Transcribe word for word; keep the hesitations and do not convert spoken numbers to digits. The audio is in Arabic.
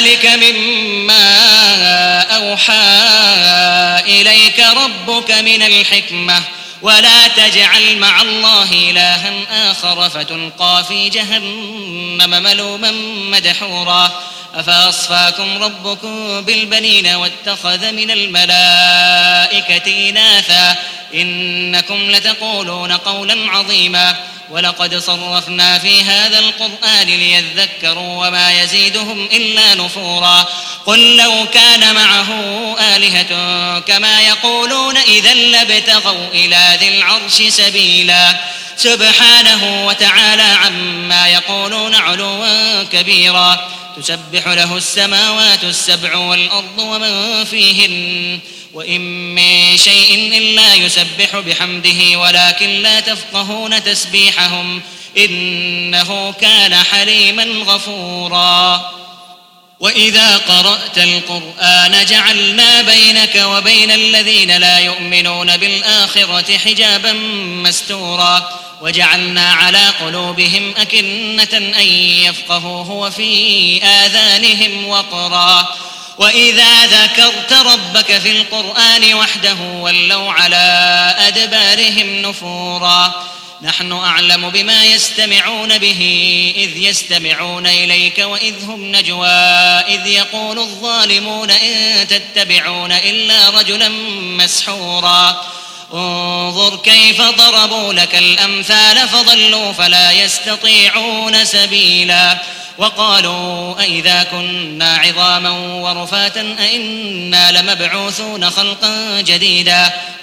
ذلك مما أوحى إليك ربك من الحكمة ولا تجعل مع الله إلها آخر فتلقى في جهنم ملوما مدحورا أفأصفاكم ربكم بالبنين واتخذ من الملائكة إناثا إنكم لتقولون قولا عظيما ولقد صرفنا في هذا القرآن ليذكروا وما يزيدهم إلا نفورا قل لو كان معه آلهة كما يقولون إذا لابتغوا إلى ذي العرش سبيلا سبحانه وتعالى عما يقولون علوا كبيرا تسبح له السماوات السبع والأرض ومن فيهن وإن من شيء إلا يسبح بحمده ولكن لا تفقهون تسبيحهم إنه كان حليما غفورا وإذا قرأت القرآن جعلنا بينك وبين الذين لا يؤمنون بالآخرة حجابا مستورا وجعلنا على قلوبهم أكنة أن يفقهوه وفي آذانهم وقرا وإذا ذكرت ربك في القرآن وحده ولوا على أدبارهم نفورا نحن أعلم بما يستمعون به إذ يستمعون إليك وإذ هم نجوى إذ يقول الظالمون إن تتبعون إلا رجلا مسحورا انظر كيف ضربوا لك الأمثال فضلوا فلا يستطيعون سبيلا وقالوا أئذا كنا عظاما ورفاتا أئنا لمبعوثون خلقا جديدا